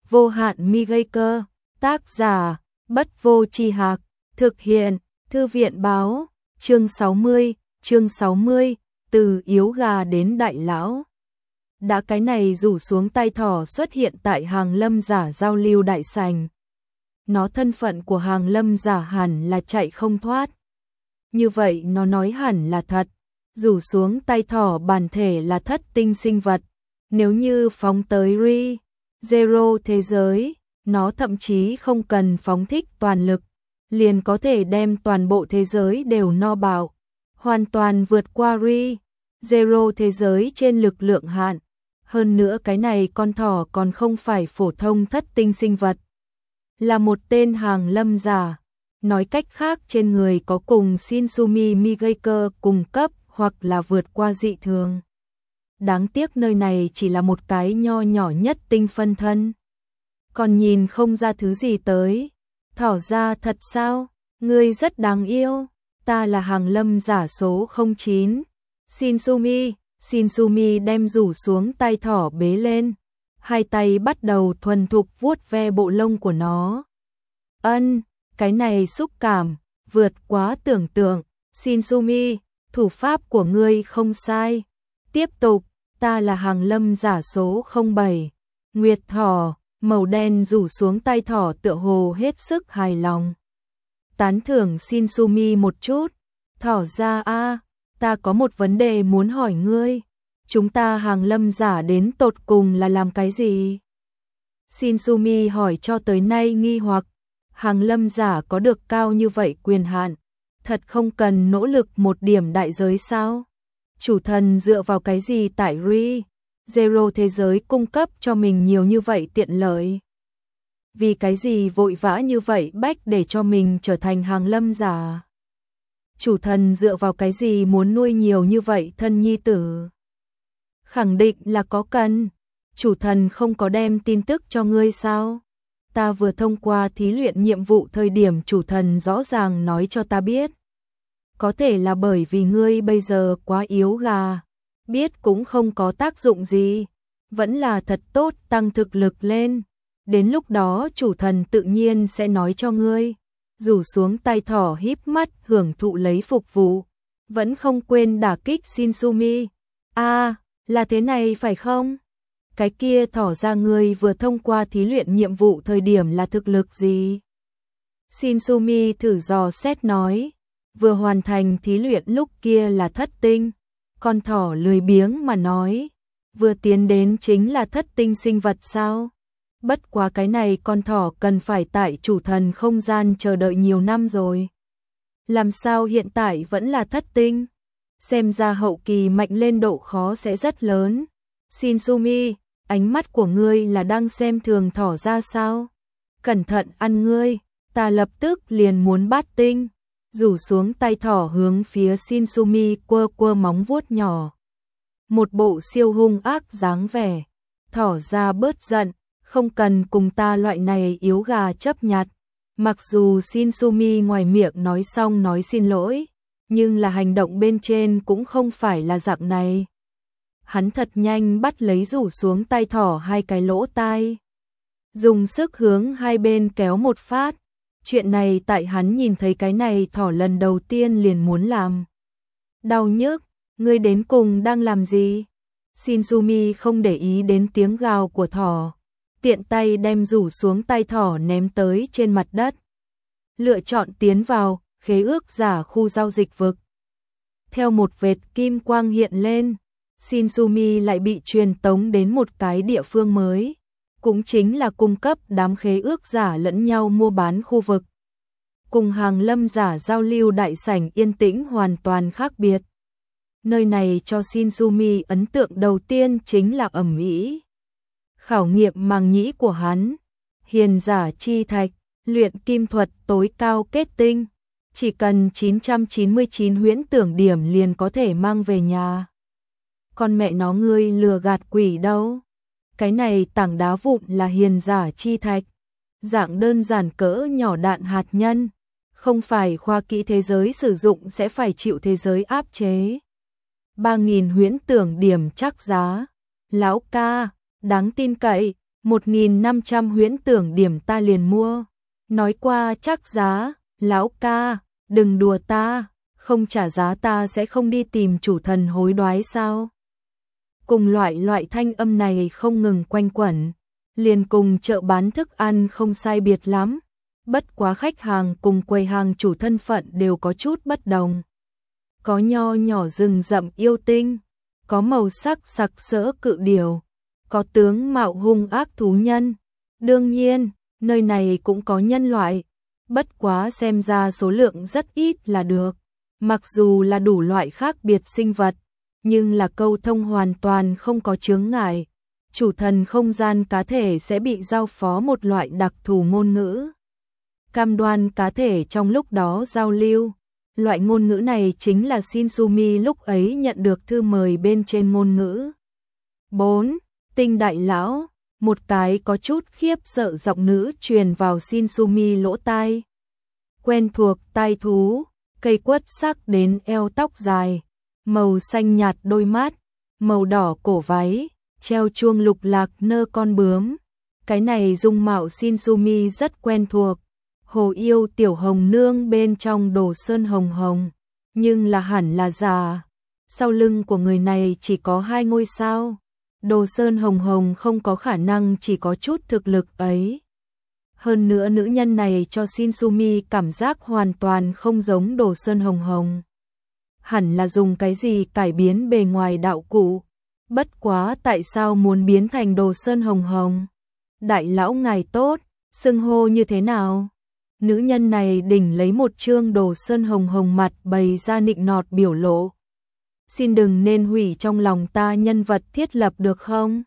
vô hạn mi gây cơ, tác giả, Bất Vô Tri Hạc, thực hiện, Thư viện báo, chương 60, từ yếu gà đến đại lão. Đã cái này rủ xuống tay thỏ xuất hiện tại Hàng Lâm giả giao lưu đại sảnh. Nó thân phận của Hàng Lâm giả hẳn là chạy không thoát. Như vậy nó nói hẳn là thật, rủ xuống tay thỏ bản thể là thất tinh sinh vật. Nếu như phóng tới Zero thế giới, nó thậm chí không cần phóng thích toàn lực, liền có thể đem toàn bộ thế giới đều no bạo, hoàn toàn vượt qua Zero thế giới trên lực lượng hạn. Hơn nữa cái này con thỏ còn không phải phổ thông thất tinh sinh vật, là một tên Hàng Lâm giả. Nói cách khác trên người có cùng Shinsumi Migaker cùng cấp hoặc là vượt qua dị thường. Đáng tiếc nơi này chỉ là một cái nho nhỏ nhất tinh phân thân. Còn nhìn không ra thứ gì tới. Thỏ ra thật sao? Ngươi rất đáng yêu. Ta là Hàng Lâm giả số 09. Shinsumi đem rủ xuống tay thỏ bế lên. Hai tay bắt đầu thuần thục vuốt ve bộ lông của nó. Cái này xúc cảm, vượt quá tưởng tượng. Shinsumi, thủ pháp của ngươi không sai. Tiếp tục, ta là Hàng Lâm giả số 07. Nguyệt thỏ, màu đen rủ xuống tay thỏ tựa hồ hết sức hài lòng. Tán thưởng Shinsumi một chút. Thỏ ra ta có một vấn đề muốn hỏi ngươi. Chúng ta Hàng Lâm giả đến tột cùng là làm cái gì? Shinsumi hỏi cho tới nay nghi hoặc. Hàng Lâm giả có được cao như vậy quyền hạn, thật không cần nỗ lực một điểm đại giới sao? Chủ thần dựa vào cái gì tại Zero thế giới cung cấp cho mình nhiều như vậy tiện lợi? Vì cái gì vội vã như vậy bách để cho mình trở thành Hàng Lâm giả? Chủ thần dựa vào cái gì muốn nuôi nhiều như vậy thân nhi tử? Khẳng định là có cần. Chủ thần không có đem tin tức cho ngươi sao? Ta vừa thông qua thí luyện nhiệm vụ thời điểm chủ thần rõ ràng nói cho ta biết. Có thể là bởi vì ngươi bây giờ quá yếu gà, biết cũng không có tác dụng gì, vẫn là thật tốt tăng thực lực lên. Đến lúc đó chủ thần tự nhiên sẽ nói cho ngươi. Rủ xuống tay thỏ híp mắt hưởng thụ lấy phục vụ, vẫn không quên đả kích Shinsumi. Là thế này phải không? Cái kia thỏ ra ngươi vừa thông qua thí luyện nhiệm vụ thời điểm là thực lực gì? Shinsumi thử dò xét nói, vừa hoàn thành thí luyện lúc kia là thất tinh. Con thỏ lười biếng mà nói, vừa tiến đến chính là thất tinh sinh vật sao? Bất quá cái này con thỏ cần phải tại chủ thần không gian chờ đợi nhiều năm rồi. Làm sao hiện tại vẫn là thất tinh? Xem ra hậu kỳ mạnh lên độ khó sẽ rất lớn. Shinsumi, ánh mắt của ngươi là đang xem thường thỏ ra sao? Cẩn thận ăn ngươi, ta lập tức liền muốn bát tinh. Rủ xuống tay thỏ hướng phía Shinsumi quơ móng vuốt nhỏ. Một bộ siêu hung ác dáng vẻ. Thỏ ra bớt giận, không cần cùng ta loại này yếu gà chấp nhặt. Mặc dù Shinsumi ngoài miệng nói xong nói xin lỗi, nhưng là hành động bên trên cũng không phải là dạng này. Hắn thật nhanh bắt lấy rủ xuống tay thỏ hai cái lỗ tai, dùng sức hướng hai bên kéo một phát. Chuyện này tại hắn nhìn thấy cái này thỏ lần đầu tiên liền muốn làm. Đau nhức, ngươi đến cùng đang làm gì? Shinsumi không để ý đến tiếng gào của thỏ, tiện tay đem rủ xuống tay thỏ ném tới trên mặt đất. Lựa chọn tiến vào khế ước giả khu giao dịch vực. Theo một vệt kim quang hiện lên, Shinsumi lại bị truyền tống đến một cái địa phương mới, cũng chính là cung cấp đám khế ước giả lẫn nhau mua bán khu vực. Cùng Hàng Lâm giả giao lưu đại sảnh yên tĩnh hoàn toàn khác biệt. Nơi này cho Shinsumi ấn tượng đầu tiên chính là ầm ĩ. Khảo nghiệm màng nhĩ của hắn, hiền giả chi thạch, luyện kim thuật tối cao kết tinh, chỉ cần 999 huyễn tưởng điểm liền có thể mang về nhà. Con mẹ nó ngươi lừa gạt quỷ đâu? Cái này tảng đá vụn là hiền giả chi thạch, dạng đơn giản cỡ nhỏ đạn hạt nhân, không phải khoa kỹ thế giới sử dụng sẽ phải chịu thế giới áp chế. 3000 huyễn tưởng điểm chắc giá. Lão ca, đáng tin cậy, 1.500 huyễn tưởng điểm ta liền mua. Nói qua chắc giá, lão ca, đừng đùa ta, không trả giá ta sẽ không đi tìm chủ thần hối đoái sao. Cùng loại thanh âm này không ngừng quanh quẩn, liền cùng chợ bán thức ăn không sai biệt lắm. Bất quá khách hàng cùng quầy hàng chủ thân phận đều có chút bất đồng. Có nho nhỏ rừng rậm yêu tinh, có màu sắc sặc sỡ cự điểu, có tướng mạo hung ác thú nhân. Đương nhiên, nơi này cũng có nhân loại, bất quá xem ra số lượng rất ít là được. Mặc dù là đủ loại khác biệt sinh vật, nhưng là câu thông hoàn toàn không có chướng ngại. Chủ thần không gian cá thể sẽ bị giao phó một loại đặc thù ngôn ngữ, cam đoan cá thể trong lúc đó giao lưu. Loại ngôn ngữ này chính là Shinsumi lúc ấy nhận được thư mời bên trên ngôn ngữ. 4. Tinh đại lão, một cái có chút khiếp sợ giọng nữ truyền vào Shinsumi lỗ tai. Quen thuộc tai thú, cây quất sắc đến eo tóc dài, màu xanh nhạt đôi mắt, màu đỏ cổ váy, treo chuông lục lạc nơ con bướm. Cái này dung mạo Shinsumi rất quen thuộc. Hồ yêu tiểu hồng nương bên trong đồ sơn hồng hồng, nhưng là hẳn là giả. Sau lưng của người này chỉ có 2 ngôi sao. Đồ sơn hồng hồng không có khả năng chỉ có chút thực lực ấy. Hơn nữa nữ nhân này cho Shinsumi cảm giác hoàn toàn không giống đồ sơn hồng hồng. Hẳn là dùng cái gì cải biến bề ngoài đạo cụ. Bất quá tại sao muốn biến thành đồ sơn hồng hồng? Đại lão ngài tốt, xưng hô như thế nào? Nữ nhân này đỉnh lấy một trương đồ sơn hồng hồng mặt bày ra nịnh nọt biểu lộ. Xin đừng nên hủy trong lòng ta nhân vật thiết lập được không?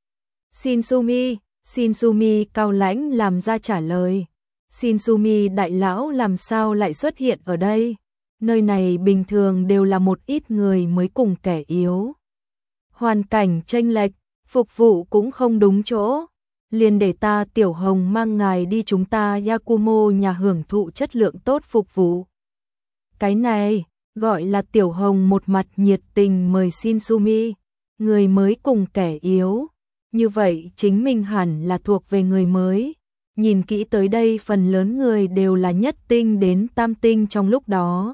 Shinsumi cao lãnh làm ra trả lời. Shinsumi đại lão làm sao lại xuất hiện ở đây? Nơi này bình thường đều là một ít người mới cùng kẻ yếu. Hoàn cảnh chênh lệch, phục vụ cũng không đúng chỗ. Liền để ta Tiểu Hồng mang ngài đi chúng ta Yakumo nhà hưởng thụ chất lượng tốt phục vụ. Cái này, gọi là Tiểu Hồng một mặt nhiệt tình mời Shinsumi, người mới cùng kẻ yếu. Như vậy chính mình hẳn là thuộc về người mới. Nhìn kỹ tới đây phần lớn người đều là nhất tinh đến tam tinh trong lúc đó.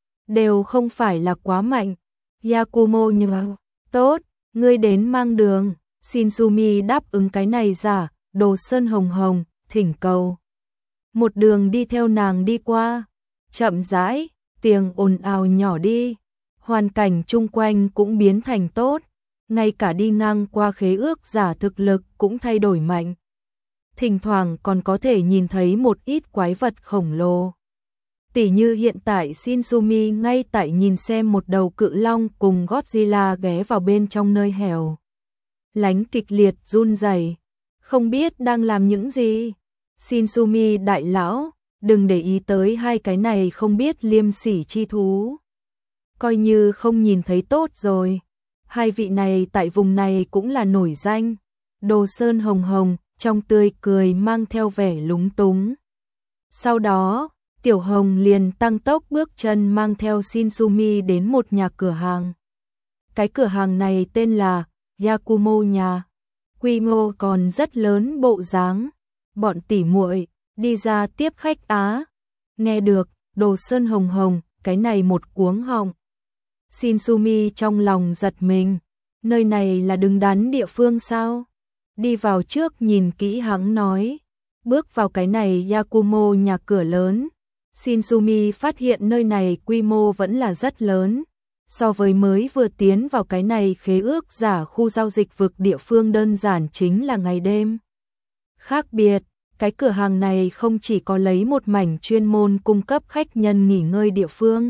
Đều không phải là quá mạnh. Yakumo như tốt, ngươi đến mang đường. Shinsumi đáp ứng cái này giả, đồ sơn hồng hồng, thỉnh cầu. Một đường đi theo nàng đi qua, chậm rãi, tiếng ồn ào nhỏ đi, hoàn cảnh chung quanh cũng biến thành tốt, ngay cả đi ngang qua khế ước giả thực lực cũng thay đổi mạnh. Thỉnh thoảng còn có thể nhìn thấy một ít quái vật khổng lồ. Tỉ như hiện tại Shinsumi ngay tại nhìn xem một đầu cự long cùng Godzilla ghé vào bên trong nơi hẻo lánh kịch liệt run rẩy, không biết đang làm những gì. Shinsumi đại lão, đừng để ý tới hai cái này không biết liêm sỉ chi thú. Coi như không nhìn thấy tốt rồi. Hai vị này tại vùng này cũng là nổi danh. Đồ sơn hồng hồng, trong tươi cười mang theo vẻ lúng túng. Sau đó, Tiểu Hồng liền tăng tốc bước chân mang theo Shinsumi đến một nhà cửa hàng. Cái cửa hàng này tên là Yakumo nhà, quy mô còn rất lớn bộ dáng. Bọn tỉ muội đi ra tiếp khách á. Nghe được, đồ sơn hồng hồng, cái này một cuống họng. Shinsumi trong lòng giật mình, nơi này là đứng đắn địa phương sao? Đi vào trước nhìn kỹ hắn nói, bước vào cái này Yakumo nhà cửa lớn. Shinsumi phát hiện nơi này quy mô vẫn là rất lớn. So với mới vừa tiến vào cái này khế ước giả khu giao dịch vực địa phương đơn giản chính là ngày đêm. Khác biệt, cái cửa hàng này không chỉ có lấy một mảnh chuyên môn cung cấp khách nhân nghỉ ngơi địa phương.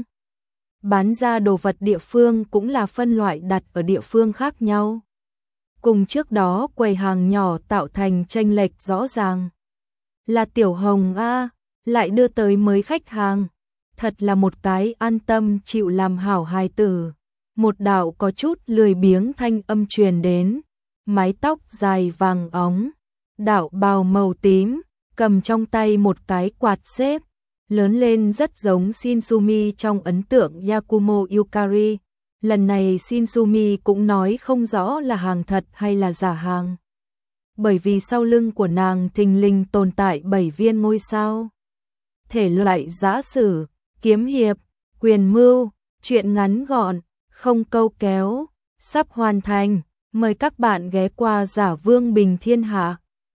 Bán ra đồ vật địa phương cũng là phân loại đặt ở địa phương khác nhau. Cùng trước đó quầy hàng nhỏ tạo thành chênh lệch rõ ràng. Là Tiểu Hồng a, lại đưa tới mới khách hàng. Thật là một cái an tâm chịu làm hảo hài tử. Một đạo có chút lười biếng thanh âm truyền đến. Mái tóc dài vàng óng, đạo bào màu tím, cầm trong tay một cái quạt xếp. Lớn lên rất giống Shinsumi trong ấn tượng Yakumo Yukari. Lần này Shinsumi cũng nói không rõ là hàng thật hay là giả hàng. bởi vì sau lưng của nàng thình lình tồn tại 7 viên ngôi sao. Thể loại giã sử, kiếm hiệp, quyền mưu, truyện ngắn gọn, không câu kéo, sắp hoàn thành. Mời các bạn ghé qua Giả Vương Bình Thiên Hạ.